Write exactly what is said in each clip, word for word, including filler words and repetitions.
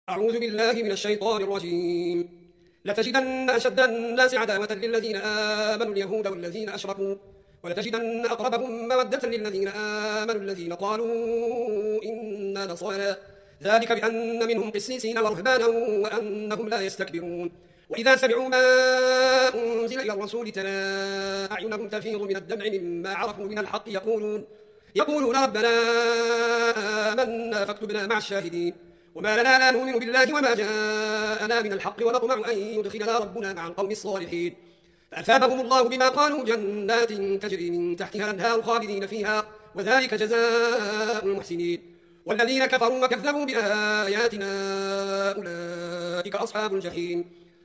أعوذ بالله من الشيطان الرجيم. لتجدن أشد الناس عداوة للذين آمنوا اليهود والذين أشركوا، ولتجدن أقربهم مودة للذين آمنوا الذين قالوا إنا نصارى، ذلك بأن منهم قسيسين ورهبانا وأنهم لا يستكبرون. وإذا سمعوا ما أنزل إلى الرسول ترى أعينهم تفيض من الدمع مما عرفوا من الحق يقولون يقولون ربنا آمنا فاكتبنا مع الشاهدين. وما لنا لا نؤمن بالله وما جاءنا من الحق ونطمع أن يدخلنا ربنا مع القوم الصالحين. فأثابهم الله بما قالوا جنات تجري من تحتها الأنهار خالدين فيها، وذلك جزاء المحسنين. والذين كفروا وكذبوا بآياتنا أولئك أصحاب الجحيم.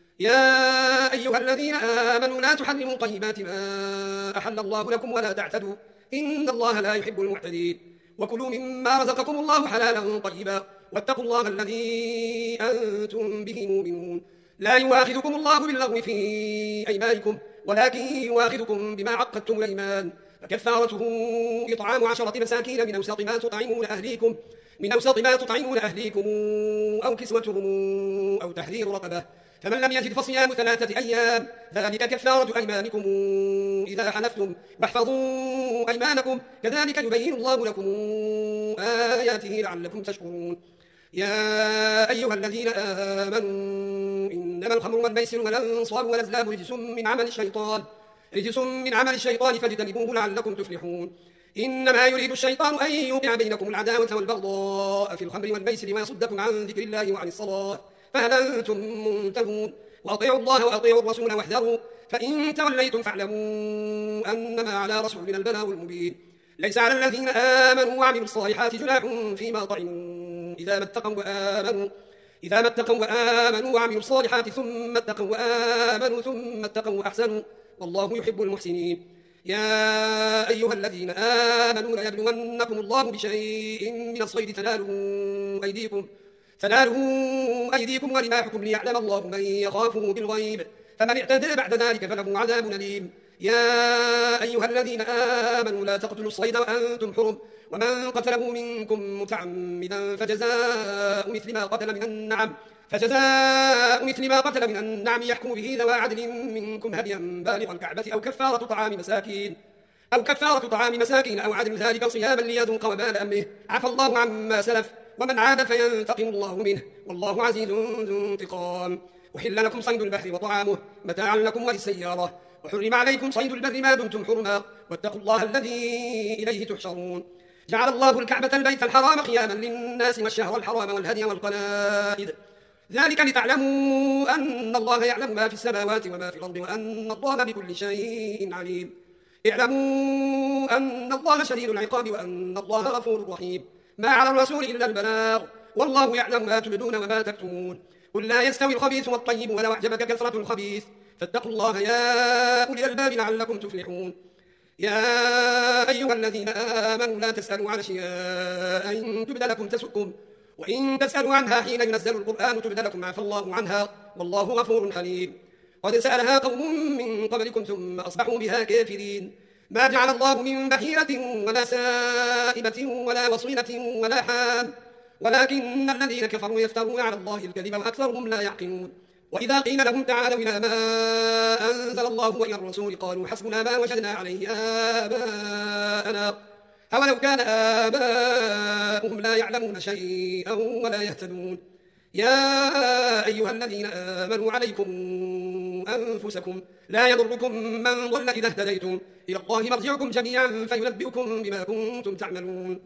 يا أيها الذين آمنوا لا تحرموا طيبات ما أحل الله لكم ولا تعتدوا إن الله لا يحب المعتدين. وكلوا مما رزقكم الله حلالا طيبا واتقوا الله الذي أنتم به مؤمنون. لا يواخذكم الله باللغو في أيمانكم ولكن يواخذكم بما عقدتم الأيمان، فكفارته إطعام عشرة مساكين من أوسط ما تطعمون أهليكم من أوسط ما تطعمون أهليكم أو كسوتهم أو تحرير رقبة، فمن لم يجد فصيام ثلاثة أيام ذلك كفارة أيمانكم إذا حلفتم، واحفظوا أيمانكم كذلك يبين الله لكم آياته لعلكم تشكرون. يا أيها الذين آمنوا إنما الخمر والميسر والأنصاب والأزلام رجس من عمل الشيطان رجس من عمل الشيطان فاجتنبوه لعلكم تفلحون. إنما يريد الشيطان أن يوقع بينكم العداوة والبغضاء في الخمر والميسر ويصدكم عن ذكر الله وعن الصلاة، فهل أنتم منتهون؟ وأطيعوا الله وأطيعوا الرسول واحذروا، فإن توليتم فاعلموا أنما على رسولنا البلاغ المبين. ليس على الذين آمنوا وعملوا الصالحات جناح فيما طعموا إذا ما اتقوا وآمنوا إذا ما اتقوا وآمنوا وعملوا الصالحات ثم اتقوا وآمنوا ثم اتقوا وأحسنوا والله يحب المحسنين. يا أيها الذين آمنوا ليبلونكم الله بشيء من الصيد تناله أيديكم تناله أيديكم ورماحكم ليعلم الله من يخافه بالغيب، فمن اعتدى بعد ذلك فله عذاب أليم. يا أيها الذين آمنوا لا تقتلوا الصيد وأنتم حرم، ومن قتله منكم متعمدا فجزاء مثل ما قتل من النعم فجزاء مثل ما قتل من النعم يحكم به ذوى عدل منكم هديا بالغ الكعبة أو كفارة طعام مساكين أو كفارة طعام مساكين أو عدل ذلك صياما ليذوق وبال أمره، عفى الله عما سلف ومن عاد فينتقم الله منه والله عزيز ذو انتقام. أحل لكم صيد البحر وطعامه متاعا لكم وللسيارة، وحرم عليكم صيد البر ما دمتم حرما واتقوا الله الذي إليه تحشرون. جعل الله الكعبة البيت الحرام قياما للناس والشهر الحرام والهدي والقلائد، ذلك لتعلموا أن الله يعلم ما في السماوات وما في الأرض وأن الله بكل شيء عليم. اعلموا أن الله شديد العقاب وأن الله غفور رحيم. ما على الرسول إلا البلاغ والله يعلم ما تبدون وما تكتمون. قل لا يستوي الخبيث والطيب ولو أعجبك كثرة الخبيث فاتقوا الله يا أولي الألباب لعلكم تفلحون. يا أيها الذين آمنوا لا تسألوا عن أشياء إن تبد لكم تسؤكم، وإن تسألوا عنها حين ينزل القرآن تبد لكم عفى الله عنها والله غفور حليم. قد سألها قوم من قبلكم ثم أصبحوا بها كافرين. ما جعل الله من بحيرة ولا سائبة ولا وصيلة ولا حام ولكن الذين كفروا يفترون على الله الكذب وأكثرهم لا يعقلون. وإذا قيل لهم تعالوا إلى ما أنزل الله وإلى الرسول قالوا حسبنا ما وجدنا عليه آباءنا أولو كان آباؤهم لا يعلمون شيئا ولا يهتدون. يا أيها الذين آمنوا عليكم أنفسكم لا يضركم من ضل إذا اهتديتم إلى الله مرجعكم جميعا فينبئكم بما كنتم تعملون.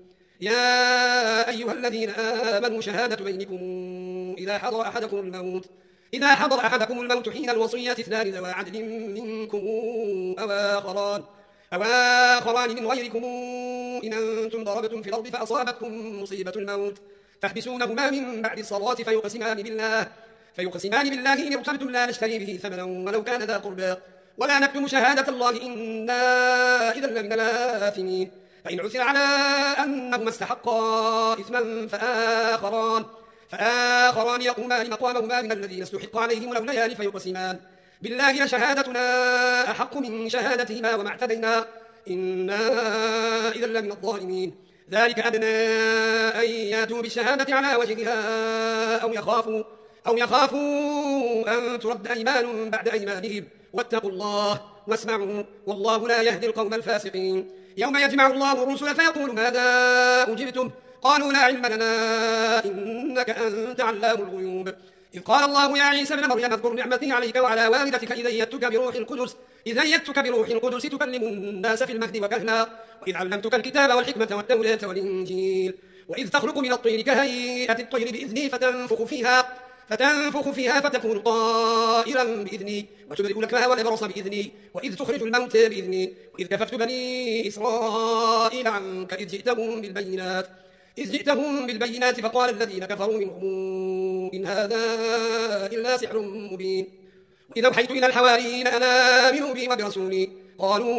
يا أيها الذين آمنوا شهادة بينكم إذا حضر أحدكم الموت إذا حضر أحدكم الموت حين الوصية اثنان ذوى عدل منكم أو آخران أو آخران من غيركم إن أنتم ضربتم في الأرض فأصابتكم مصيبة الموت تحبسونهما من بعد الصلاة فيقسمان بالله فيقسمان بالله إن ارتبتم لا نشتري به ثمنا ولو كان ذا قربى ولا نكتم شهادة الله إنا إذا لمن الآثمين. فإن عثر على أنهما استحقا إثما فآخران فآخران يقومان مقامهما من الذين استحق عليهم الأوليان فيقسمان بالله لشهادتنا أحق من شهادتهما وما اعتدينا إنا إذا لمن الظالمين. ذلك أدنى أن ياتوا بالشهادة على وجهها أو يخافوا أو يخافوا أن ترد أيمان بعد أيمانهم واتقوا الله واسمعوا والله لا يهدي القوم الفاسقين. يوم يجمع الله الرسل فيقول ماذا أجبتم قالوا لا علم لنا إنك أنت علام الغيوب. إذ قال الله يا عيسى ابن مريم اذكر نعمتي عليك وعلى والدتك إذ أيدتك بروح القدس إذ أيدتك بروح القدس تكلم الناس في المهد وكهلا وإذ علمتك الكتاب والحكمة والتوراة والإنجيل وإذ تخلق من الطير كهيئة الطير بإذني فتنفخ فيها فتنفخ فيها فتكون طائرا بإذني وتبرئ الأكمه والأبرص بإذني وإذ تخرج الموتى بإذني وإذ كففت بني إسرائيل عنك إذ جئتهم بالبينات إذ جئتهم بالبينات فقال الذين كفروا منهم إن هذا إلا سحر مبين. وإذا أوحيت إلى الحواريين أن آمنوا بي وبرسولي قالوا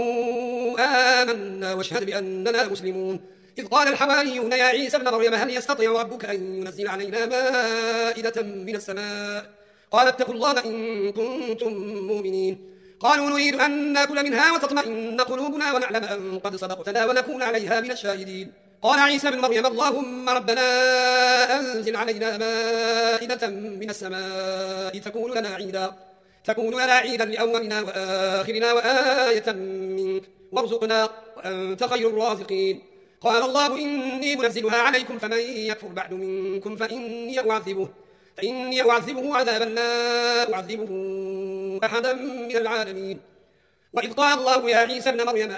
آمنا واشهد بأننا مسلمون. إذ قال الحواريون يا عيسى ابن مريم هل يستطيع ربك أن ينزل علينا مائدة من السماء قال اتقوا الله إن كنتم مؤمنين. قالوا نريد أن نأكل منها وتطمئن قلوبنا ونعلم أن قد صدقتنا ونكون عليها من الشاهدين. قال عيسى ابن مريم اللهم ربنا أنزل علينا مائدة من السماء تكون لنا عيدا تكون لنا عيدا لأولنا وآخرنا وآية منك وارزقنا وأنت خير الرازقين. قال الله إني منزلها عليكم فمن يكفر بعد منكم فإني أعذبه فإني أعذبه عذابا لا أعذبه أحدا من العالمين. وإذ قال الله يا عيسى ابن مريم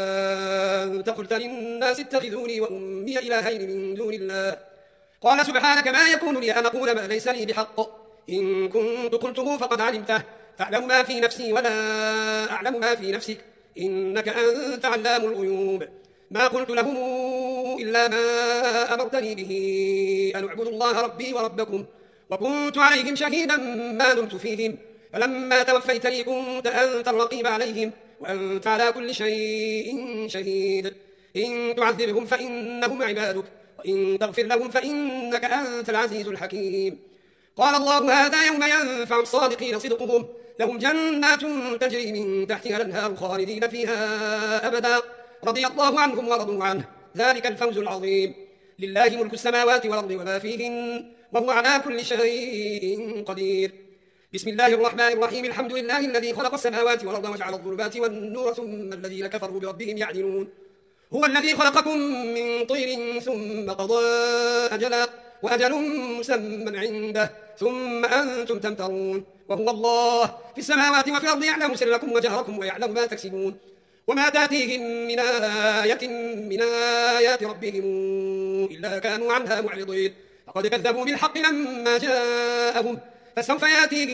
أنت قلت للناس اتخذوني وأمي إلهين من دون الله قال سبحانك ما يكون لي أن أقول ما ليس لي بحق إن كنت قلته فقد علمته تعلم ما في نفسي ولا أعلم ما في نفسك إنك أنت علام الغيوب. ما قلت لهم إلا ما أمرتني به أن أعبدوا الله ربي وربكم وكنت عليهم شهيدا ما دمت فيهم فلما توفيتني كنت أنت الرقيب عليهم وأنت على كل شيء شهيد. إن تعذبهم فإنهم عبادك وإن تغفر لهم فإنك أنت العزيز الحكيم. قال الله هذا يوم ينفع الصادقين صدقهم لهم جنات تجري من تحتها الأنهار خالدين فيها أبدا رضي الله عنهم ورضوا عنه ذلك الفوز العظيم. لله ملك السماوات والأرض وما فيهن وهو على كل شيء قدير. بسم الله الرحمن الرحيم الحمد لله الذي خلق السماوات والأرض وجعل الظلمات والنور ثم الذين كفروا بربهم يعدلون. هو الذي خلقكم من طير ثم قضى أجلا وأجل مسمى عنده ثم أنتم تمترون. وهو الله في السماوات وفي الأرض يعلم سركم وجهركم ويعلم ما تكسبون وما تأتيهم من آية من آيات ربهم إلا كانوا عنها معرضين. فقد كذبوا بالحق لما جاءهم فسوف يأتيهم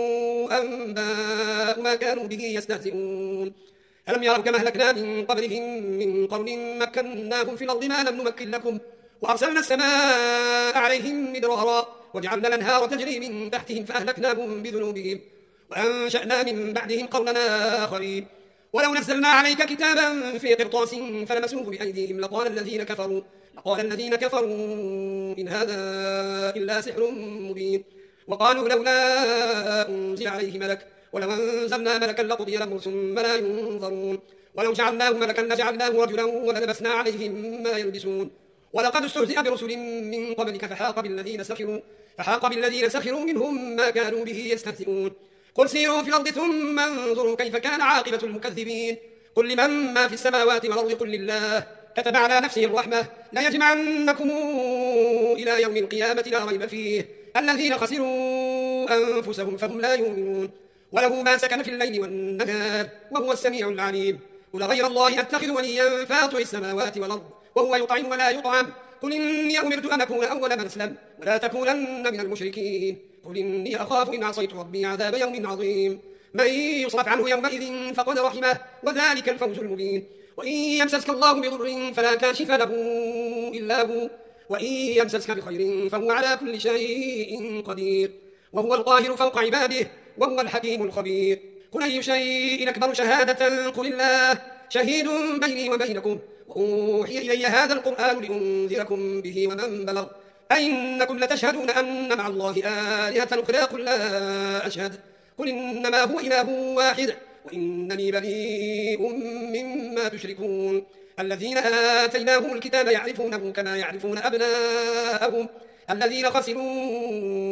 أنباء ما كانوا به يستهزئون. ألم يروا كما أهلكنا من قبلهم من قرن مكناهم في الأرض ما لم نمكن لكم وأرسلنا السماء عليهم مدرارا وجعلنا الأنهار تجري من تحتهم فأهلكناهم بذنوبهم وأنشأنا من بعدهم قرنا آخرين. ولو نزلنا عليك كتابا في قرطاس فلمسوه بأيديهم لقال الذين كفروا لقال الذين كفروا إن هذا إلا سحر مبين. وقالوا لولا أنزل عليه ملك ولو أنزلنا ملكا لقضي الأمر ثم لا ينظرون. ولو جعلناه ملكا لجعلناه رجلا وللبسنا عليهم ما يلبسون. ولقد استهزئ برسل من قبلك فحاق بالذين سخروا فحاق بالذين سخروا منهم ما كانوا به يستهزئون. قل سيروا في الأرض ثم انظروا كيف كان عاقبة المكذبين. قل لمن ما في السماوات والأرض قل لله كتب على نفسه الرحمة لا يجمعنكم إلى يوم القيامة لا ريب فيه الذين خسروا أنفسهم فهم لا يؤمنون. وله ما سكن في الليل والنهار وهو السميع العليم. قل غير الله أتخذ وليا فاطر السماوات والأرض وهو يطعم ولا يطعم. قل إني أمرت أن أكون أول من أسلم ولا تكونن من المشركين. قل إني أخاف إن عصيت ربي عذاب يوم عظيم. من يصرف عنه يومئذ فقد رحمه وذلك الفوز المبين. وإن يمسسك الله بضر فلا كاشف له إلا هو وإن يمسسك بخير فهو على كل شيء قدير وهو القاهر فوق عباده وهو الحكيم الخبير. قل أي شيء أكبر شهادة قل الله شهيد بيني وبينكم وأوحي إلي هذا القرآن لأنذركم به ومن بلغ أئنكم لتشهدون أن مع الله آلهة أخرى قل لا أشهد قل إنما هو إله واحد وإنني بريء مما تشركون. الذين آتيناهم الكتاب يعرفونه كما يعرفون أبناءهم الذين خسروا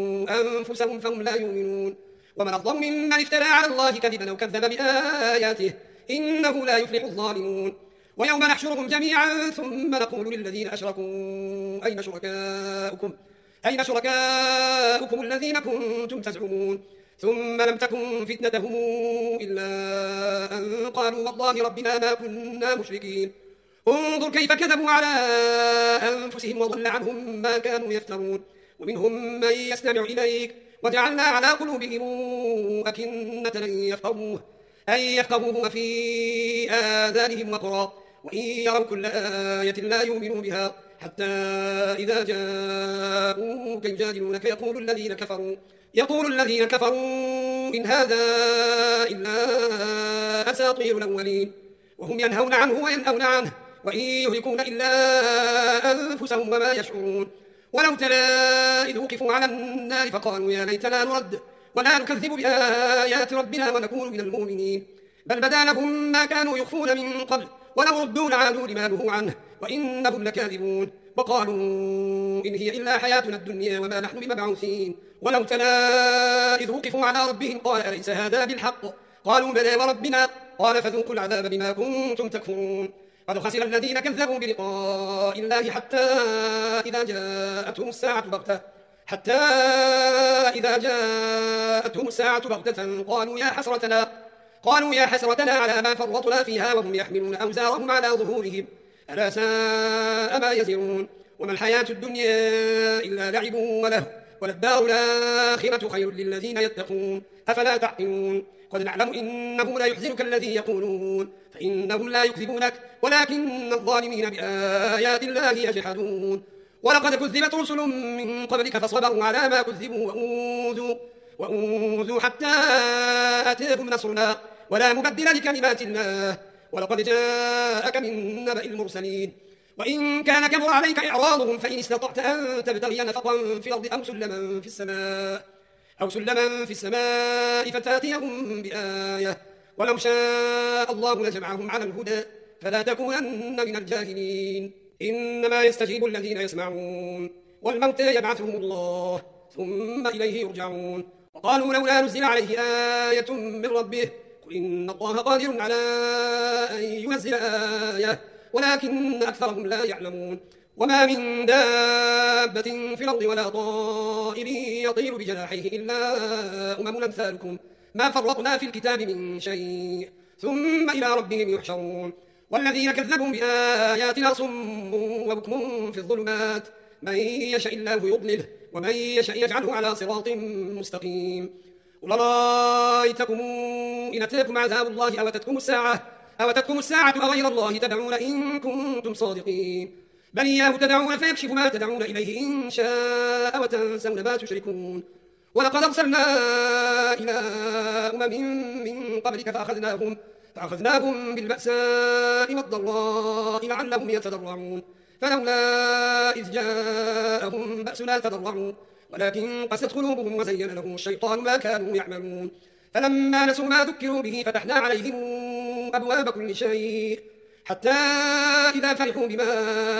أنفسهم فهم لا يؤمنون ومن أظلم ممن افترى على الله كذبا أو كذب بآياته إنه لا يفلح الظالمون ويوم نحشرهم جميعا ثم نقول للذين أشركوا أين شركاؤكم أين شركاؤكم الذين كنتم تزعمون ثم لم تكن فتنتهم إلا أن قالوا والله ربنا ما كنا مشركين انظر كيف كذبوا على أنفسهم وضل عنهم ما كانوا يفترون ومنهم من يستمع إليك وجعلنا على قلوبهم أكنة أن يفقهوه أن يفقهوه وفي آذانهم وقرا وإن يروا كل آية لا يؤمنوا بها حتى إذا جاءوك يجادلونك يقول الذين كفروا يقول الذين كفروا إن هذا إلا أساطير الأولين وهم ينهون عنه وينأون عنه وإن يهلكون إلا أنفسهم وما يشعرون ولو ترى إذ وقفوا على النار فقالوا يا ليتنا نرد ولا نكذب بآيات ربنا ونكون من المؤمنين بل بدا لهم ما كانوا يخفون من قبل ولو ردوا لعادوا لما نهوا عنه وإنهم لكاذبون وقالوا إن هي إلا حياتنا الدنيا وما نحن بمبعوثين ولو ترى إذ وقفوا على ربهم قال أليس هذا بالحق قالوا بلى وربنا قال فذوقوا العذاب بما كنتم تكفرون قد خسر الذين كذبوا بلقاء الله حتى إذا جاءتهم الساعة بغتة حتى إذا جاءتهم الساعة بغتة قالوا يا حسرتنا قالوا يا حسرتنا على ما فرطنا فيها وهم يحملون أوزارهم على ظهورهم ألا ساء ما يزرون وما الحياة الدنيا إلا لعب وله وللدار الآخرة خير للذين يتقون أفلا تعقلون قد نعلم إنه لا يحزنك الذي يقولون فإنهم لا يكذبونك ولكن الظالمين بآيات الله يجحدون ولقد كذبت رسل من قبلك فصبروا على ما كذبوا وأوذوا, وأوذوا حتى أتاهم نصرنا ولا مبدل لكلمات الله ولقد جاءك من نبأ المرسلين وإن كان كبر عليك إعراضهم فإن استطعت أن تبتغي نفقا في الأرض أو سلما في السماء أو سلما في السماء فتاتيهم بآية ولو شاء الله لجمعهم على الهدى فلا تكونن من الجاهلين إنما يستجيب الذين يسمعون والموتى يبعثهم الله ثم إليه يرجعون وقالوا لولا نزل عليه آية من ربه قل إن الله قادر على أن ينزل آية ولكن أكثرهم لا يعلمون وما من دابة في الأرض ولا طائر يطير بجناحيه إلا أمم أمثالكم ما فرطنا في الكتاب من شيء ثم إلى ربهم يحشرون والذين كذبوا بآياتنا صم وبكم في الظلمات من يشاء الله يضلله ومن يشاء يجعله على صراط مستقيم قل رأيتكم إن أتاكم عذاب الله أوتتكم الساعة أوتتكم الساعة أغير الله تدعون إن كنتم صادقين بل إياه تدعون فيكشف ما تدعون إليه إن شاء وتنسون ما تشركون ولقد أرسلنا إلى أمم من قبلك فأخذناهم فأخذناهم بالبأساء والضراء لعلهم يتضرعون فلولا إذ جاءهم بأسنا تضرعوا ولكن قست قلوبهم وزين لهم الشيطان ما كانوا يعملون فلما نسوا ما ذكروا به فتحنا عليهم أبواب كل شيء حتى إذا فرحوا بما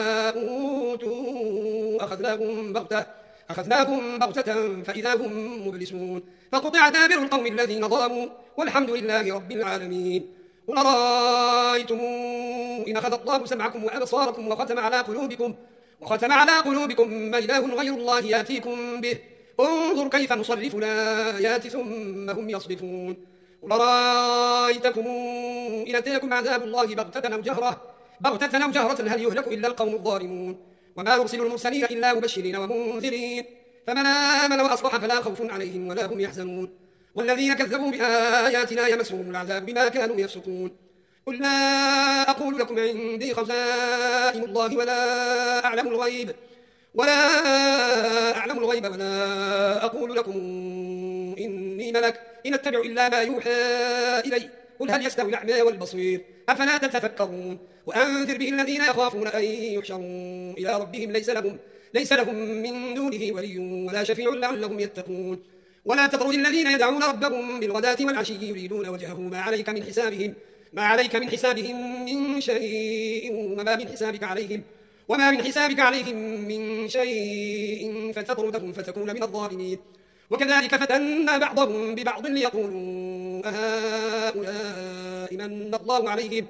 أوتوا أخذناهم بغتة أخذناهم بغتة فإذا هم مبلسون فقطع دابر القوم الذين ظلموا والحمد لله رب العالمين قل رأيتم إن أخذ الله سمعكم وأبصاركم وختم على قلوبكم وختم على قلوبكم ما إله غير الله يأتيكم به انظر كيف نصرف الآيات ثم هم يصرفون قل رأيتكم إن أتاكم عذاب الله بغتة أو جهرة بغتة أو جهرة هل يهلك إلا القوم الظالمون وما نرسل المرسلين إلا مبشرين ومنذرين فمن آمن وأصلح فلا خوف عليهم ولا هم يحزنون والذين كذبوا بآياتنا يمسهم العذاب بما كانوا يفسقون قل لا أقول لكم عندي خزائن الله ولا أعلم الغيب ولا أعلم الغيب ولا أقول لكم إني ملك إن أتبع إلا ما يوحى إلي قل هل يستوي الأعمى والبصير أفلا تتفكرون وأنذر به الذين يخافون أن يحشروا إلى ربهم ليس لهم ليس لهم من دونه ولي ولا شفيع لعلهم يتقون ولا تطرد الذين يدعون ربهم بالغداة والعشي يريدون وجهه ما عليك من حسابهم ما عليك من حسابهم من شيء وما من حسابك عليهم وما من حسابك عليهم من شيء فتطردهم فتكون من الظالمين. وكذلك فتنا بعضهم ببعض ليقولوا أهؤلاء من الله عليهم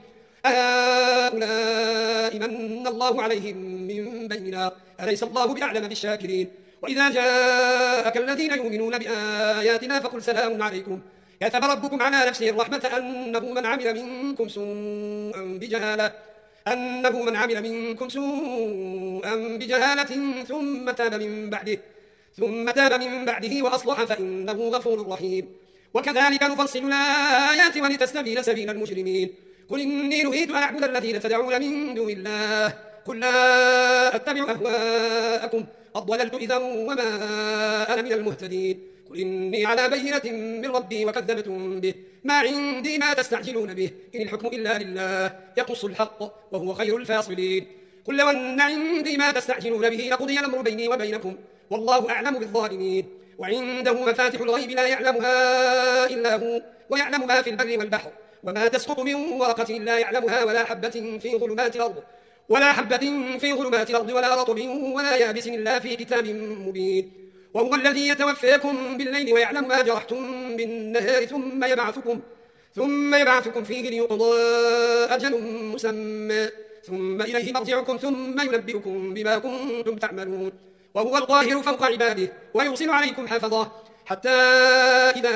أهؤلاء من الله عليهم من بيننا أليس الله بأعلم بالشاكرين. وإذا جاءك الذين يؤمنون بآياتنا فقل سلام عليكم كتب ربكم على نفسه الرحمة أنه من عمل منكم سوءا بجهالة أنه من عمل منكم سوءا بجهالة ثم تاب من بعده ثم تاب من بعده وأصلح فإنه غفور رحيم. وكذلك نفصل الآيات ولتستبين سبيل المجرمين. قل إني نهيت أن أعبد الذين تدعون من دون الله قل لا أتبع أهواءكم قد ضللت إذا وما أنا من المهتدين. قل إني على بينة من ربي وكذبتم به ما عندي ما تستعجلون به إن الحكم إلا لله يقص الحق وهو خير الفاصلين. قل لو أن عندي ما تستعجلون به لقضي الأمر بيني وبينكم والله أعلم بالظالمين. وعنده مفاتح الغيب لا يعلمها إلا هو ويعلم ما في البر والبحر وما تسقط من ورقة لا يعلمها ولا حبة في ظلمات الأرض ولا حبة في ظلمات الأرض ولا رطب ولا يابس إلا في كتاب مبين. وهو الذي يتوفاكم بالليل ويعلم ما جرحتم بالنهار ثم يبعثكم ثم يبعثكم فيه ليقضى أجل مسمى ثم إليه مرجعكم ثم ينبئكم بما كنتم تعملون. وهو القاهر فوق عباده ويرسل عليكم حفظه حتى إذا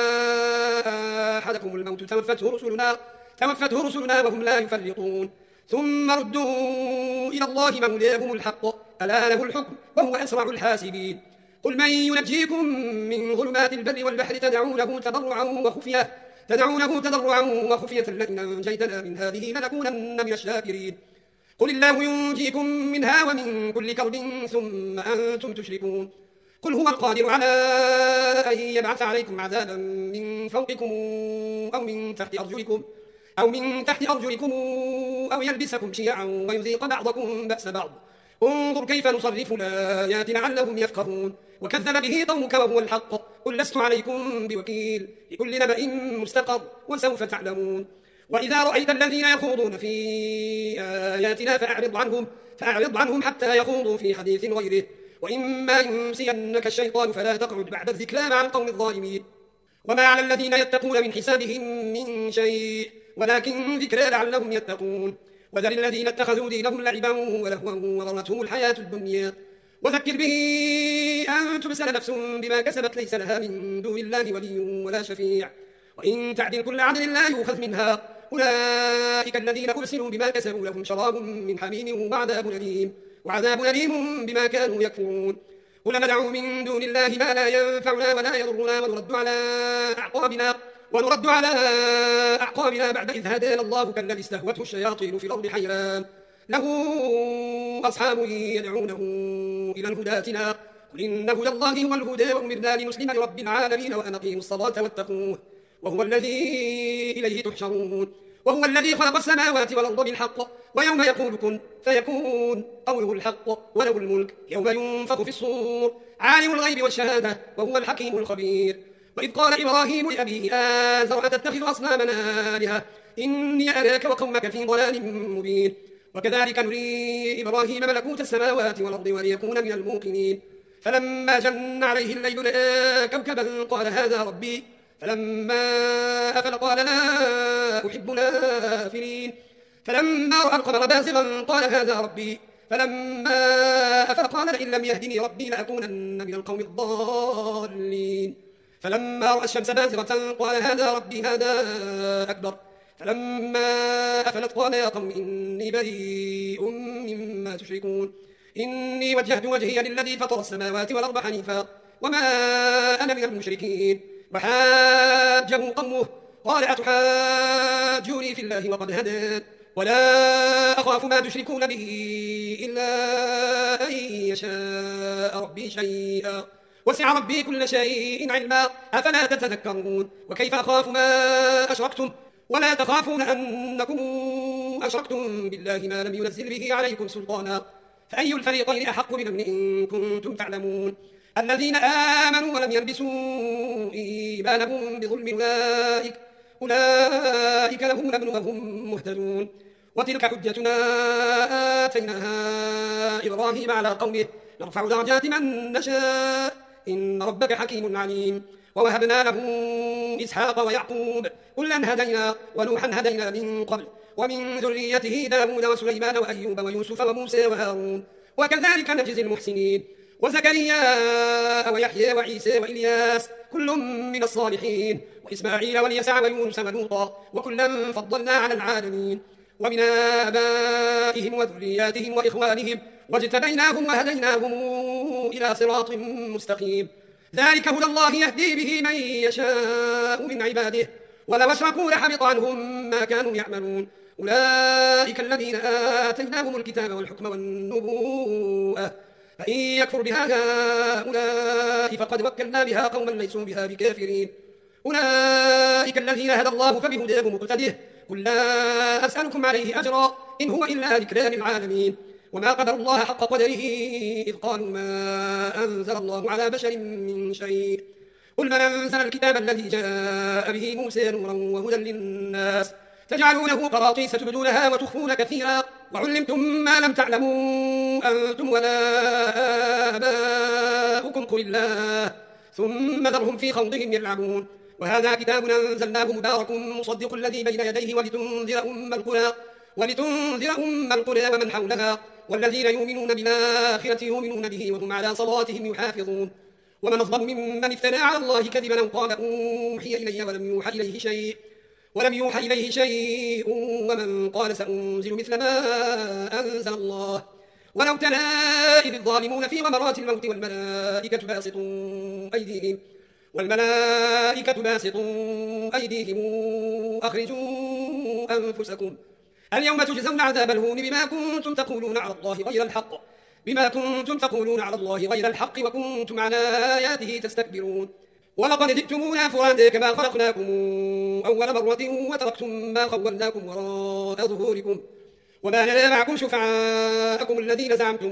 جاء أحدكم الموت توفته رسلنا توفته رسلنا وهم لا يفرطون ثم ردوا إلى الله مولاهم الحق ألا له الحكم وهو أسرع الحاسبين. قل من ينجيكم من ظلمات البر والبحر تدعونه تضرعا وخفية تدعونه تضرعا وخفية لئن أنجيتنا من هذه لنكونن من الشاكرين. قل الله ينجيكم منها ومن كل كرب ثم أنتم تشركون. قل هو القادر على أن يبعث عليكم عذابا من فوقكم أو من تحت أرجلكم أو من تحت أرجلكم أو يلبسكم شيعا ويذيق بعضكم بأس بعض انظر كيف نصرف الآيات لعلهم يفقهون. وكذب به قومك وهو الحق قل لست عليكم بوكيل لكل نبأ مستقر وسوف تعلمون. وإذا رأيت الذين يخوضون في آياتنا فأعرض عنهم فأعرض عنهم حتى يخوضوا في حديث غيره وإما ينسينك الشيطان فلا تقعد بعد الذكرى مع القوم الظالمين. وما على الذين يتقون من حسابهم من شيء ولكن ذكرى لعلهم يتقون. وذر الذين اتخذوا دينهم لعبا ولهوا وغرتهم الحياة الدنيا وذكر به أن تبسل نفس بما كسبت ليس لها من دون الله ولي ولا شفيع وإن تعدل كل عدل لا يؤخذ منها أولئك الذين أرسلوا بما كسبوا لهم شراب من حميم وعذاب أليم وعذاب أليم بما كانوا يكفرون. قل ندعو من دون الله ما لا ينفعنا ولا يضرنا ونرد على أعقابنا ونرد على أعقابنا بعد إذ هدانا الله كالذي استهوته الشياطين في الأرض حيران له أصحاب يدعونه إلى الهدى ائتنا قل إن هدى الله هو الهدى وأمرنا لنسلم لرب العالمين وأن أقيموا الصلاة واتقوه وهو الذي إليه تحشرون. وهو الذي خلق السماوات والأرض بالحق ويوم يقول كن فيكون قوله الحق وله الملك يوم ينفخ في الصور عالم الغيب والشهادة وهو الحكيم الخبير. وإذ قال إبراهيم لأبيه آزر أتتخذ أصنامنا آلهة إني أراك وقومك في ضلال مبين. وكذلك نري إبراهيم ملكوت السماوات والأرض وليكون من الموقنين. فلما جن عليه الليل رأى كوكبا قال هذا ربي فلما أفل قال لا أحب الآفلين. فلما رأى القمر بازغا قال هذا ربي فلما أفل قال لئن لم يهدني ربي لأكونن من القوم الضالين. فلما رأى الشمس بازغة قال هذا ربي هذا أكبر. فلما أفلت قال يا قوم إني بريء مما تشركون إني وجهت وجهي للذي فطر السماوات والأرض حنيفا وما أنا من المشركين. وحاجه قومه قال أتحاجوني في الله وقد هدان ولا أخاف ما تشركون به إلا أن يشاء ربي شيئا وسع ربي كل شيء علما أفلا تتذكرون. وكيف أخاف ما أشركتم ولا تخافون أنكم أشركتم بالله ما لم ينزل به عليكم سلطانا فأي الفريقين أحق بالأمن إن كنتم تعلمون. الذين آمنوا ولم يلبسوا إيمانهم بظلم أولئك أولئك لهم الأمن وهم مهتدون. وتلك حجتنا آتيناها إبراهيم على قومه نرفع درجات من نشاء إن ربك حكيم عليم. ووهبنا له إسحاق ويعقوب كلا هدينا ونوحا هدينا من قبل ومن ذريته داود وسليمان وأيوب ويوسف وموسى وهارون وكذلك نجزي المحسنين. وزكريا ويحيى وعيسى وإلياس كل من الصالحين وإسماعيل واليسع ويونس ولوطا وكلا فضلنا على العالمين. ومن آبائهم وذرياتهم وإخوانهم واجتبيناهم وهديناهم إلى صراط مستقيم. ذلك هدى الله يهدي به من يشاء من عباده ولو أشركوا لحبط عنهم ما كانوا يعملون. أولئك الذين آتيناهم الكتاب والحكم والنبوءة فإن يكفر بها هؤلاء فقد وكلنا بها قوما ليسوا بها بكافرين. أولئك الذين هدى الله فبهداه مقتده قل لا أسألكم عليه أجرا إن هو إلا ذكرى للعالمين. وما قدر الله حق قدره إذ قالوا ما أنزل الله على بشر من شيء قل من أنزل الكتاب الذي جاء به موسى نورا وهدى للناس تجعلونه قراطيس تبدونها وتخفون كثيرا وعلمتم ما لم تعلموا أنتم ولا آباؤكم قل الله ثم ذرهم في خوضهم يلعبون. وهذا كتاب أنزلناه مبارك مصدق الذي بين يديه ولتنذر أم القرى ولتنذر أم القرى ومن حولها والذين يؤمنون بالآخرة يؤمنون به وهم على صلاتهم يحافظون. ومن أظلم ممن افترى على الله كذبا أو قال أوحي إلي ولم يوحى إليه شيء ولم يوحى إليه شيء ومن قال سأنزل مثل ما أنزل الله. ولو ترى إذ الظالمون في غمرات الموت والملائكة باسطوا أيديهم والملائكة باسطوا أيديهم أخرجوا أنفسكم اليوم تجزون عذاب الهون بما كنتم تقولون على الله غير الحق بما كنتم تقولون على الله غير الحق وكنتم على آياته تستكبرون. ولقد جئتمونا فرادا كما خلقناكم أول مرة وتركتم ما خولناكم وراء ظهوركم وما لنا معكم شفعاءكم الذين زعمتم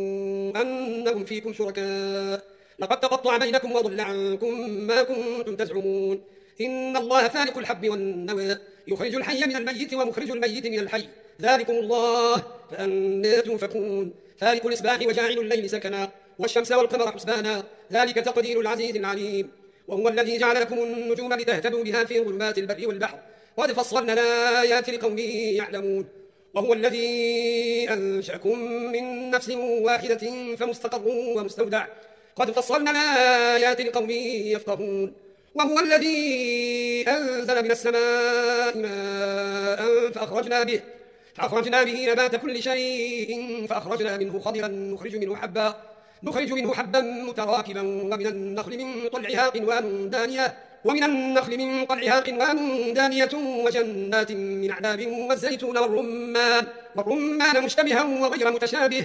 أنهم فيكم شركاء لقد تقطع بينكم وضل عنكم ما كنتم تزعمون. إن الله فالق الحب والنوى يخرج الحي من الميت ومخرج الميت من الحي ذلكم الله فأنى توفكون. فالق الإصباح وجاعل الليل سكنا والشمس والقمر حسبانا ذلك تقدير العزيز العليم. وهو الذي جعل لكم النجوم لتهتدوا بها في ظلمات البر والبحر قد فصلنا الآيات لقوم يعلمون. وهو الذي أنشأكم من نفس واحدة فمستقر ومستودع قد فصلنا الآيات لقوم يفقهون. وهو الذي أنزل من السماء ماء فأخرجنا به فأخرجنا به نبات كل شيء فأخرجنا منه خضرا نخرج منه حبا نخرج منه حبا متراكبا ومن النخل من طلعها قنوان دانية ومن النخل من طلعها قنوان دانية وجنات من أعناب والزيتون والرمان والرمان مشتبها وغير متشابه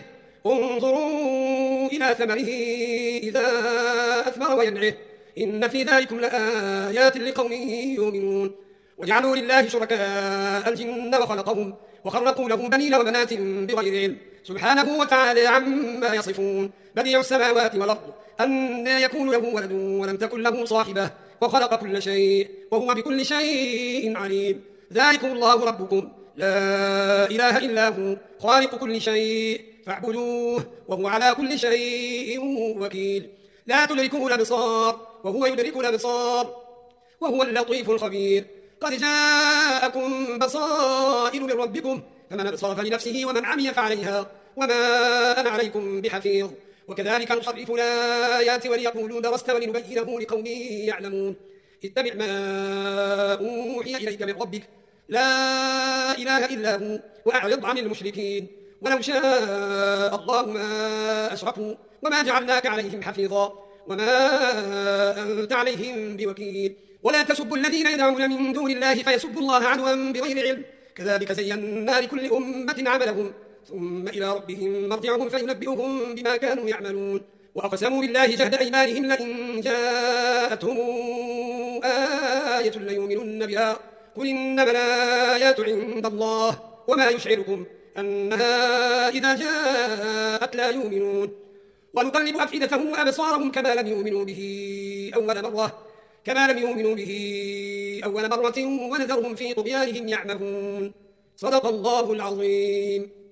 انظروا إلى ثمره إذا أثمر وينعه إن في ذلكم لآيات لقوم يؤمنون. وجعلوا لله شركاء الجن وخلقهم وخرقوا له بنين وبنات بغير علم سبحانه وتعالى عما يصفون. بديع السماوات والأرض أنى يكون له ولد ولم تكن له صاحبة وخلق كل شيء وهو بكل شيء عليم. ذلكم الله ربكم لا إله إلا هو خالق كل شيء فاعبدوه وهو على كل شيء وكيل. لا تدركه الأبصار وهو يدرك الأبصار وهو اللطيف الخبير. قد جاءكم بصائر من ربكم فمن أبصر فلنفسه ومن عمي فعليها وما أنا عليكم بحفيظ. وكذلك نصرف الآيات وليقولوا درست ولنبينه لقوم يعلمون. اتبع ما أوحي إليك من ربك لا إله إلا هو وأعرض عن المشركين. ولو شاء الله ما أشركوا وما جعلناك عليهم حفيظا وما أنت عليهم بوكيل. ولا تسبوا الذين يدعون من دون الله فيسبوا الله عدوا بغير علم كذلك زينا لكل أمة عملهم ثم إلى ربهم مرجعهم فينبئهم بما كانوا يعملون. وأقسموا بالله جهد أيمانهم لئن جاءتهم آية ليؤمنن بها قل إنما الآيات عند الله وما يشعركم أنها إذا جاءت لا يؤمنون. ونقلب أفئدتهم وأبصارهم كما لم يؤمنوا به أول مرة كما لم يؤمنوا به أول مرة ونذرهم في طغيانهم يعمهون. صدق الله العظيم.